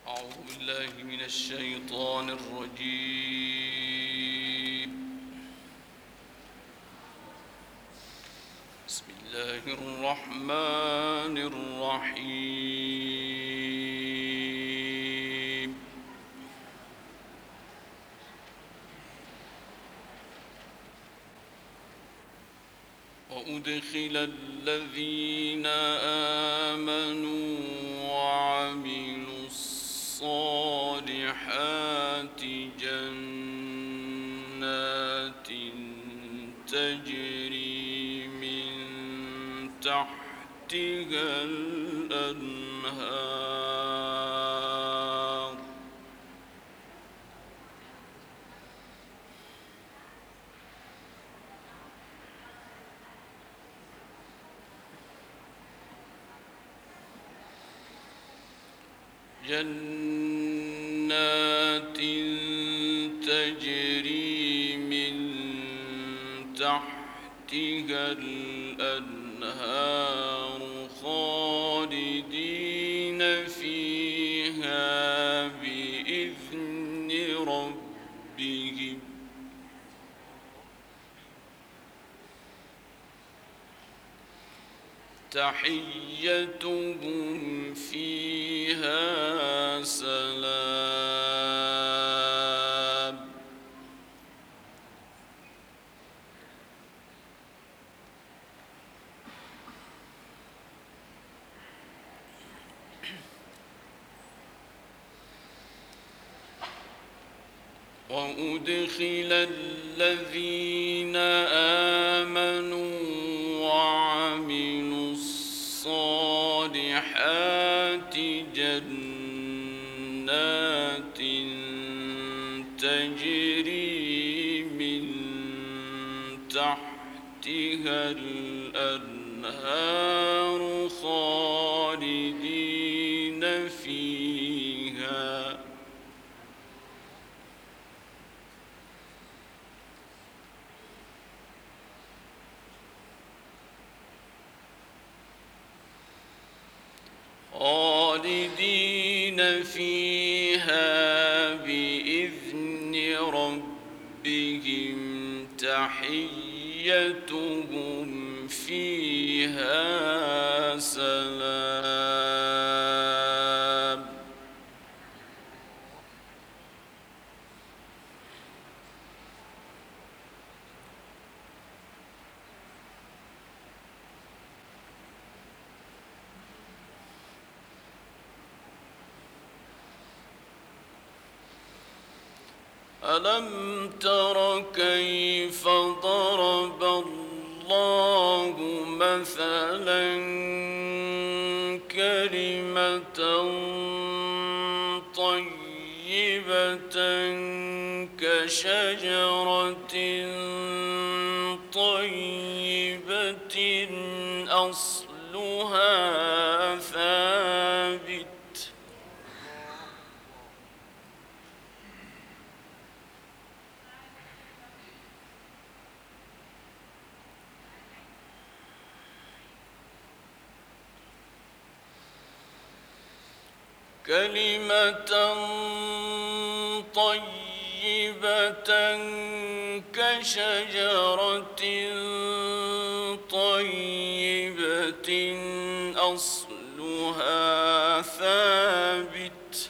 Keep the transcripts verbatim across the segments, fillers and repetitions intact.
أعوذ بالله من الشيطان الرجيم. بسم الله الرحمن الرحيم. وأدخل الذين آمنوا وعملوا الصالحات جنات تجري من تحتها الأنهار جنات تجري من تحتها الأنهار خالدين فيها بإذن ربهم تحيتهم فيها سلام. وأدخل الذين آمنوا وعملوا الصالحات جنات تجري من تحتها الأنهار خالدين فيها خالدين فيها بإذن ربهم تحيتهم فيها سلام. ألم تر كيف ضرب الله مثلا كلمة طيبة كشجرة طيبة أصلها ثابت كلمة طيبة كشجرة طيبة أصلها ثابت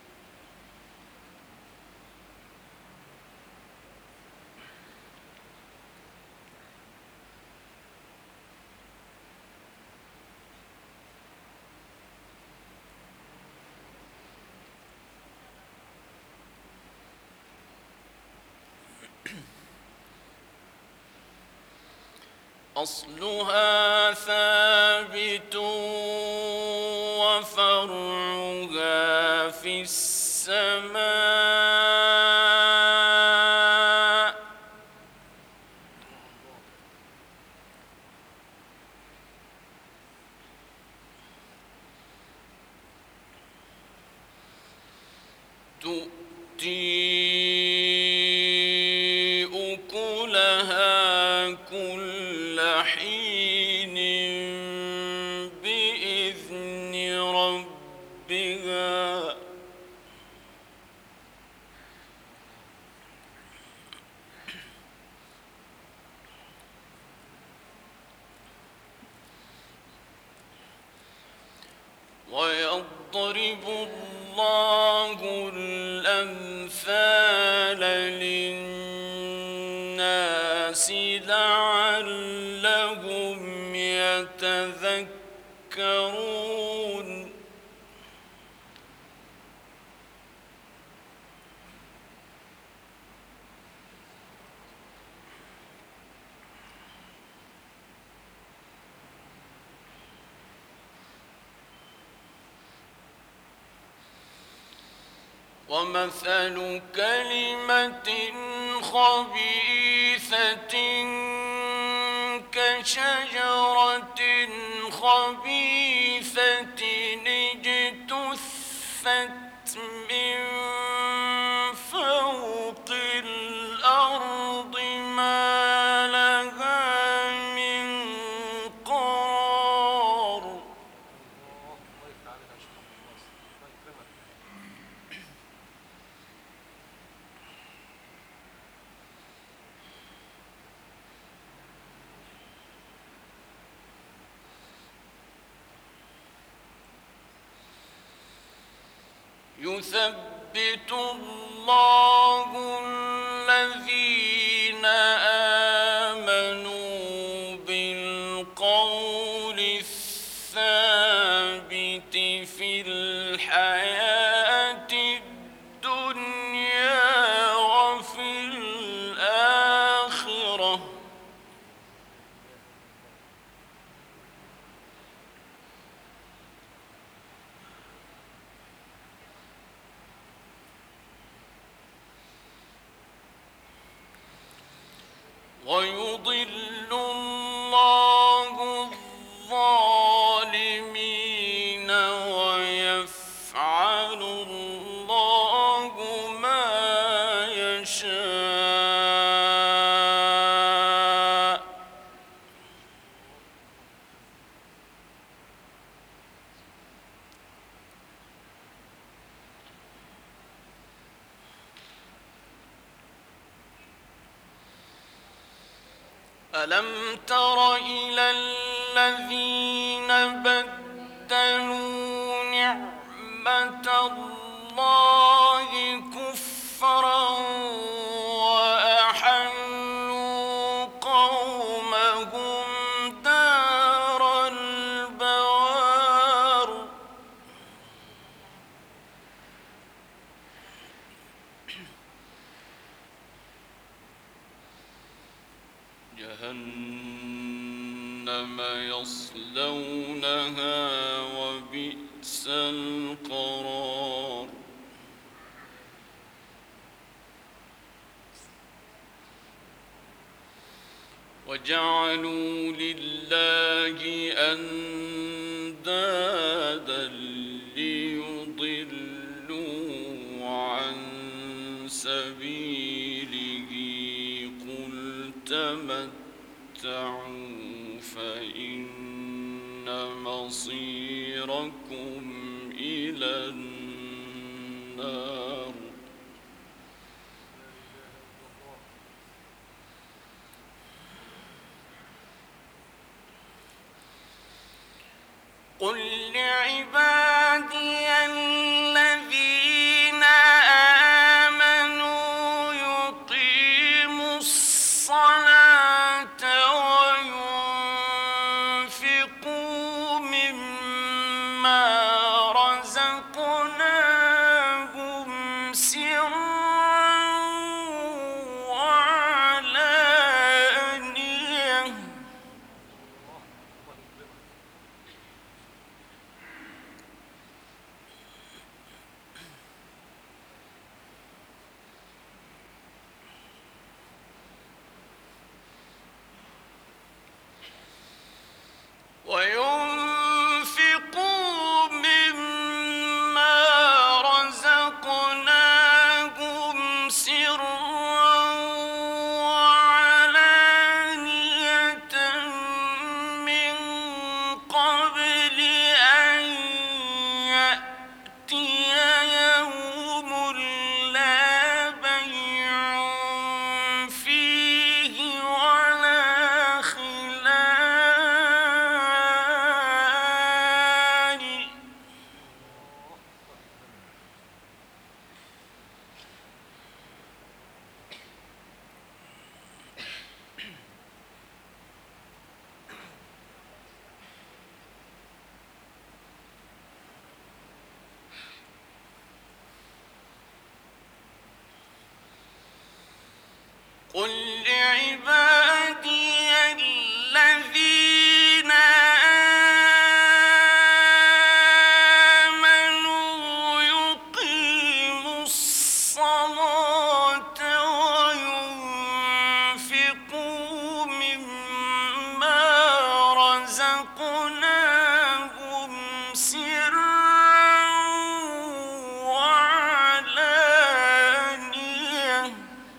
أصلها ثابت وفرعها في السماء تؤتي أكلها كل حين بإذن ربها يضرب الله الأمثال للناس لعلهم يتذكرون ومثل كلمة خبيثة كشجرة خبيثة اجتثت من فوق الأرض ما لها من قرار. يثبت الله الذين آمنوا بالقول الثابت في الحياة الدنيا وفي الآخرة ويضل الله الظالمين ويفعل الله ما يشاء. ألم تر إلى الذين بدلوا نعمة الله كفرا وأحلوا قومهم دار البوار. جهنم يصلونها وبئس القرار. وجعلوا لله أندادا ليضلوا عن سبيله قل تمتعوا فإن مصيركم إلى النار. قل لعبادي الذين آمنوا يقيموا الصلاة وينفقوا مما رزقناهم سرا وعلانية قل لعبادي الذين آمنوا يقيموا الصلاة وينفقوا مما رزقناهم سرا وعلانية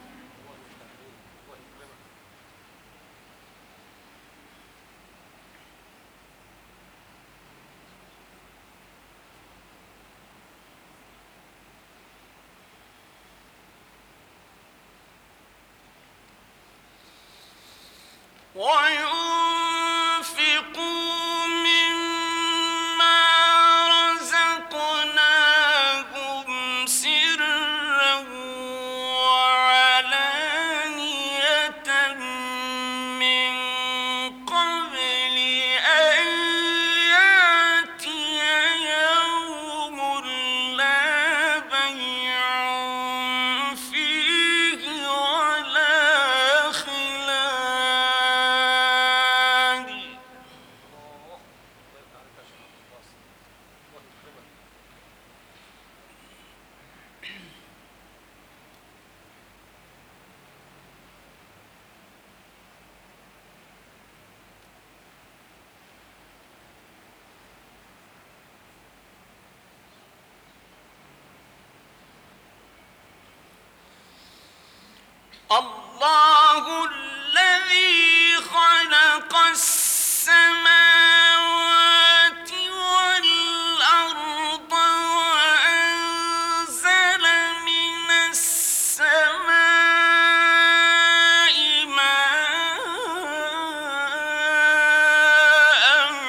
وينفقوا مما رزقناهم سرا وعلانية من قبل أن يأتي يوم لا بيع فيه ولا خلال الله الذي خلق السماوات والأرض وأنزل من السماء ماء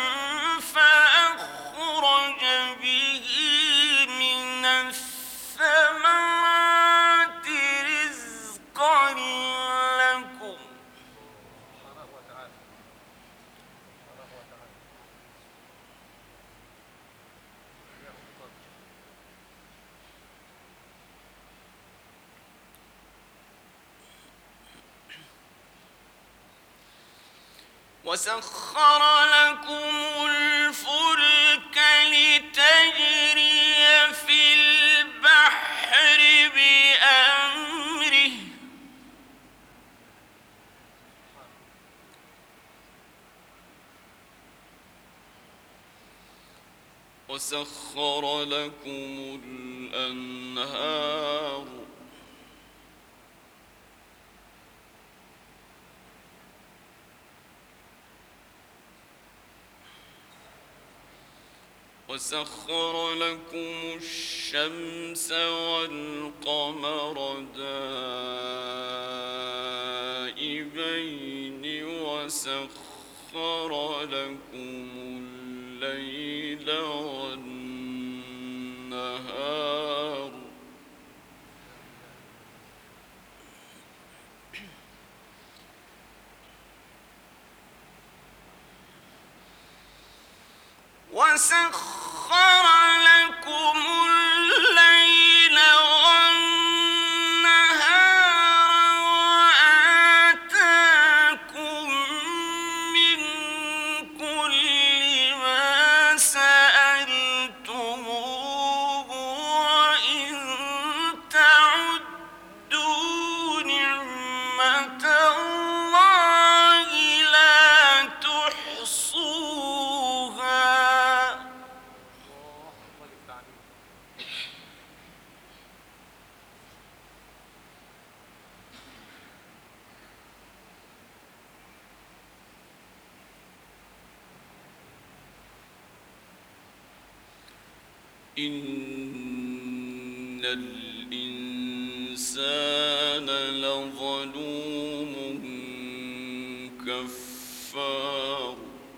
فأخرج به من الثمرات رزقا لكم وسخر لكم الفلك لتجري في البحر بأمره وسخر لكم الأنهار وسخر لكم الشمس والقمر دائبين وسخر لكم الليل والنهار وسخر لكم الليل والنهار وآتاكم من كل ما سألتموه وإن تعدوا نعمة الله لا تحصوها إن الإنسان لظلوم كفار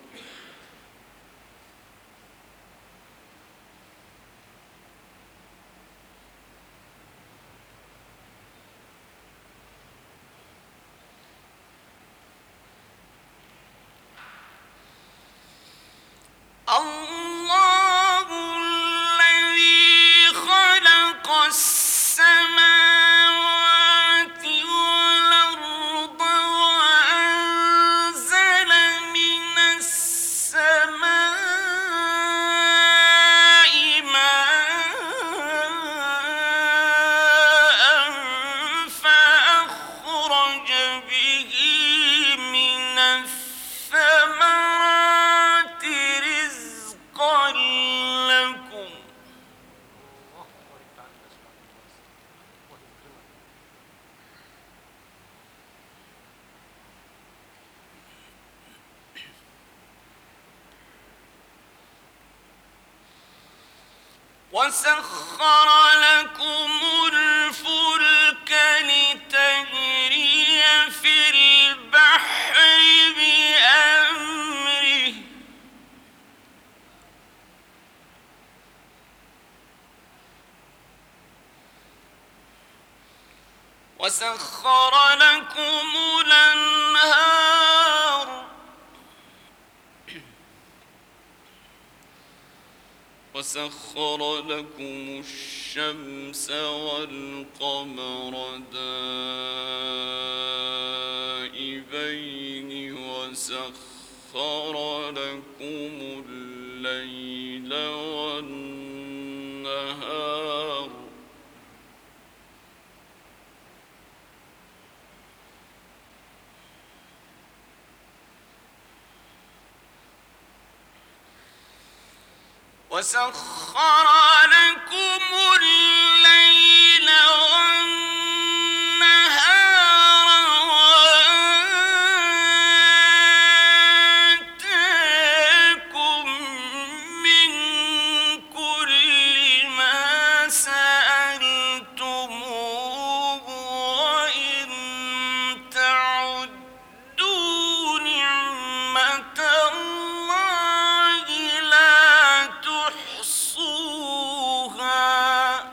الله الذي خلق السماوات والأرض وسخر لكم الفلك لتجري في البحر بأمره وسخر لكم الأنهار وسخر لكم الشمس والقمر دائبين وسخر لكم الليل والنهار وسخر لكم الليل والنهار وآتاكم من كل ما سألتموه وإن تعدوا نعمة الله لا تحصوها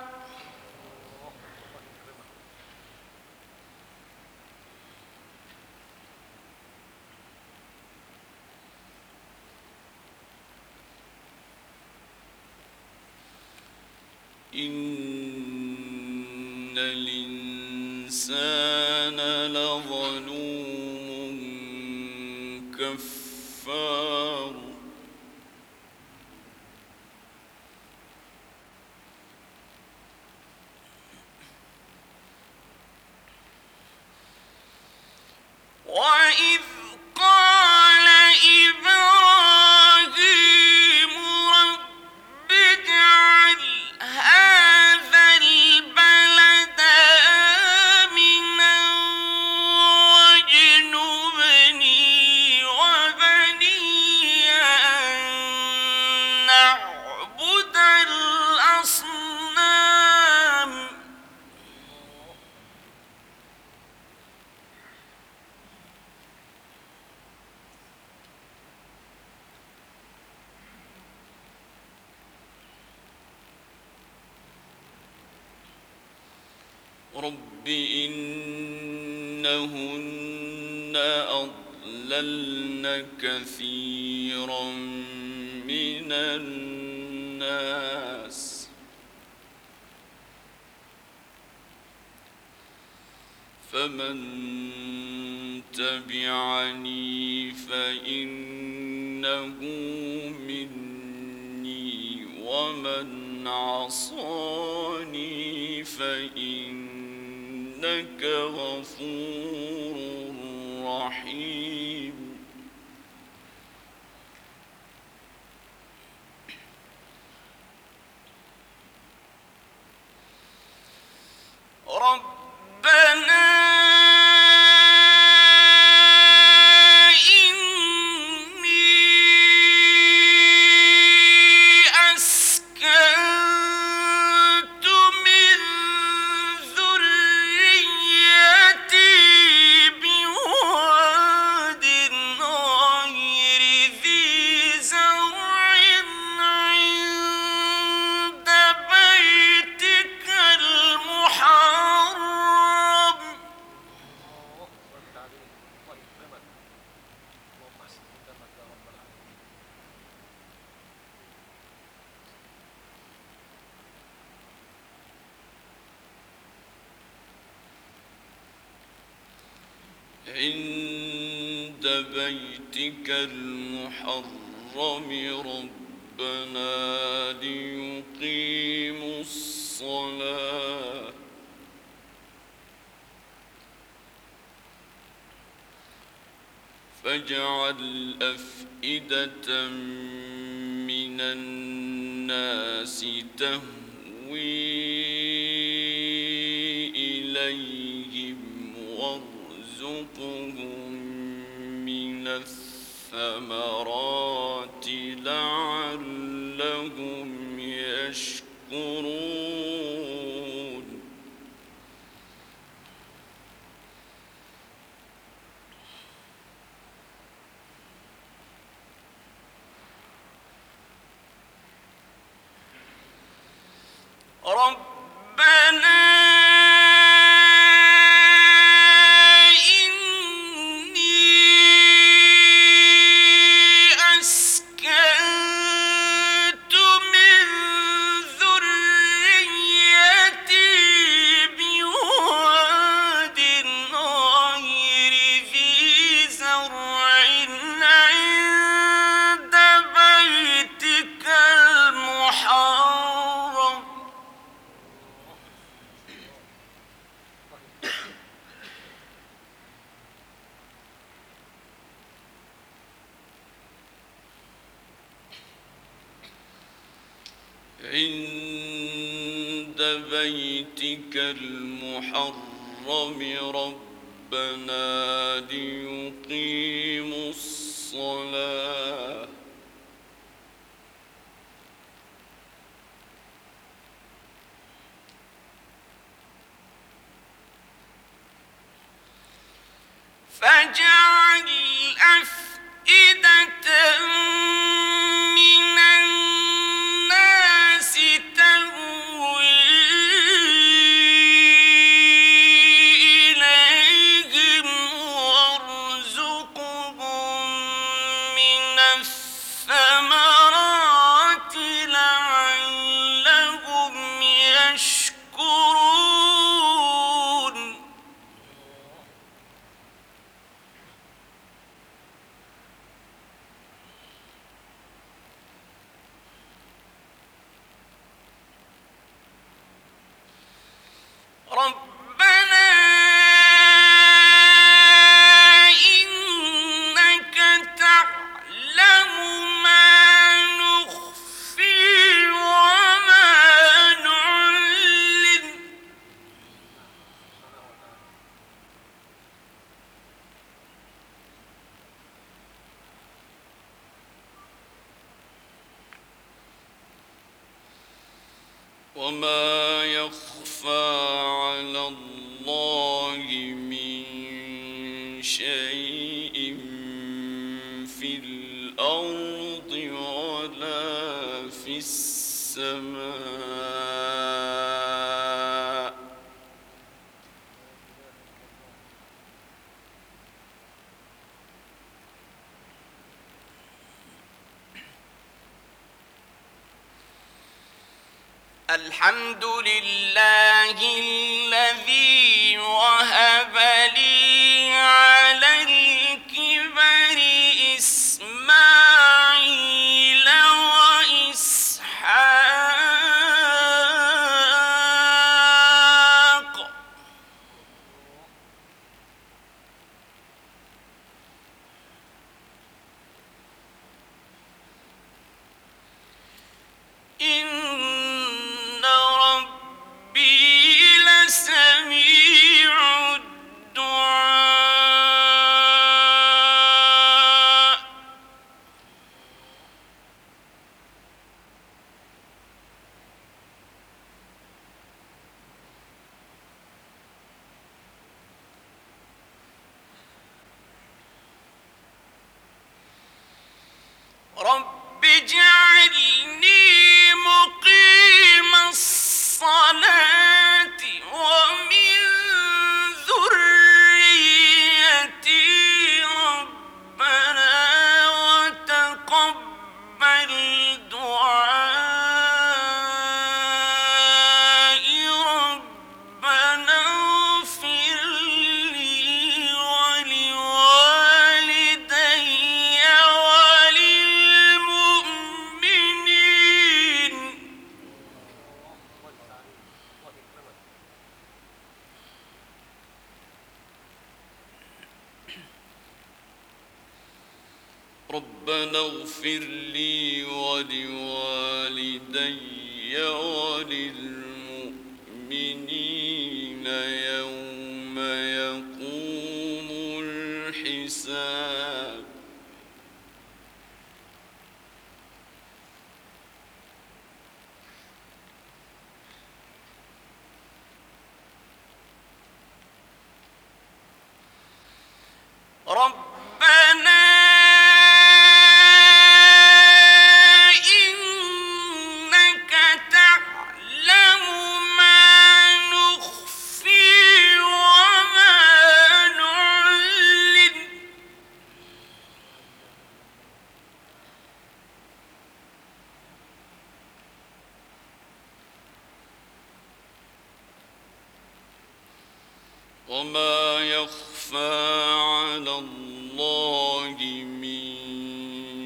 إن الإنسان لظلوم كفار وإذ قال إبراهيم رب اجعل هذا البلد آمنا واجنبني وبني أن نعبد الأصنام رب إنهن أضللن كثيرا من الناس فمن تبعني فإنه مني ومن عصاني فإنك غفور رحيم ربنا عند بيتك المحرم ربنا ليقيموا الصلاة فاجعل أفئدة من الناس تهوي إليهم وارزقهم من الثمرات لعلهم يشكرون يشكرون ربنا عند بيتك المحرم ربنا ليقيموا الصلاة فاجعل أفئدة من الناس تهوي إليهم وارزقهم من الثمرات لعلهم يشكرون ربنا إنك تعلم ما نخفي وما نعلن وما يخفى على الله من شيء في الأرض ولا في السماء الحمد لله الذي وهب لي على الكبر إسماعيل وإسحاق إن ربي لسميع الدعاء رب اجعلني مقيم الصلاة ومن ذريتي ربنا وتقبل دعائي ربنا اغفر لي ولوالدي وللمؤمنين ربنا اغفر لي ولوالدي وللمؤمنين يوم يقوم الحساب ربنا إنك تعلم ما نخفي وما نعلن وما يخفى على الله من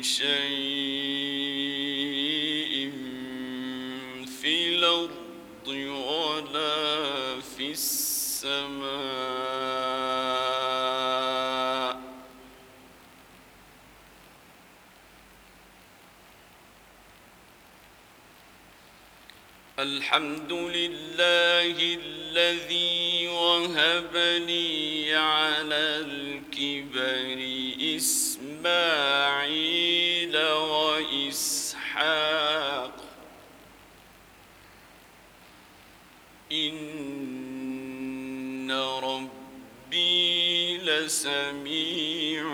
شيء في الأرض ولا في السماء الحمد لله الذي وهب لي على الكبر إسماعيل وإسحاق إن ربي لسميع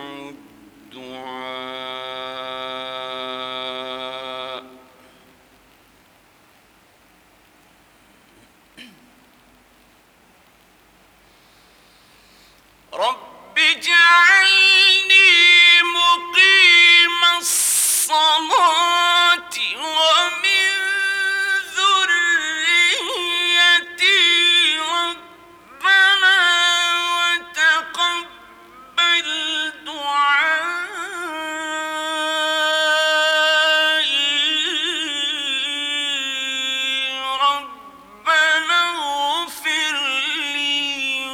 الدعاء رب اجعلني مقيم الصلاة ومن ذريتي ربنا وتقبل دعائي ربنا اغفر لي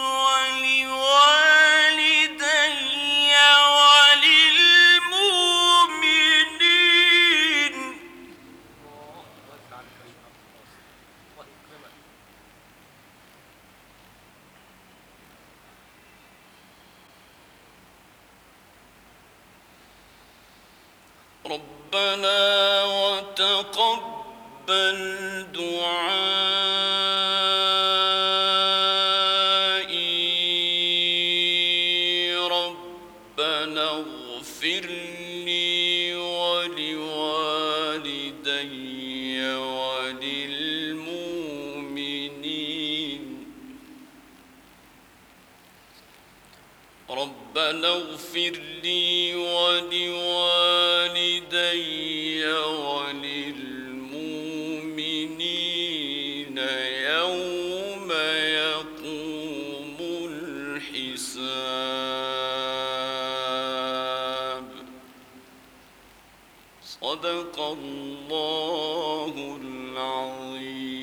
ولوالدي وللمؤمنين ربنا وتقبل دعائي ربنا اغفر لي ولوالدي وللمؤمنين ربنا اغفر لي ولوالدي وللمؤمنين يوم يقوم الحساب صدق الله العظيم.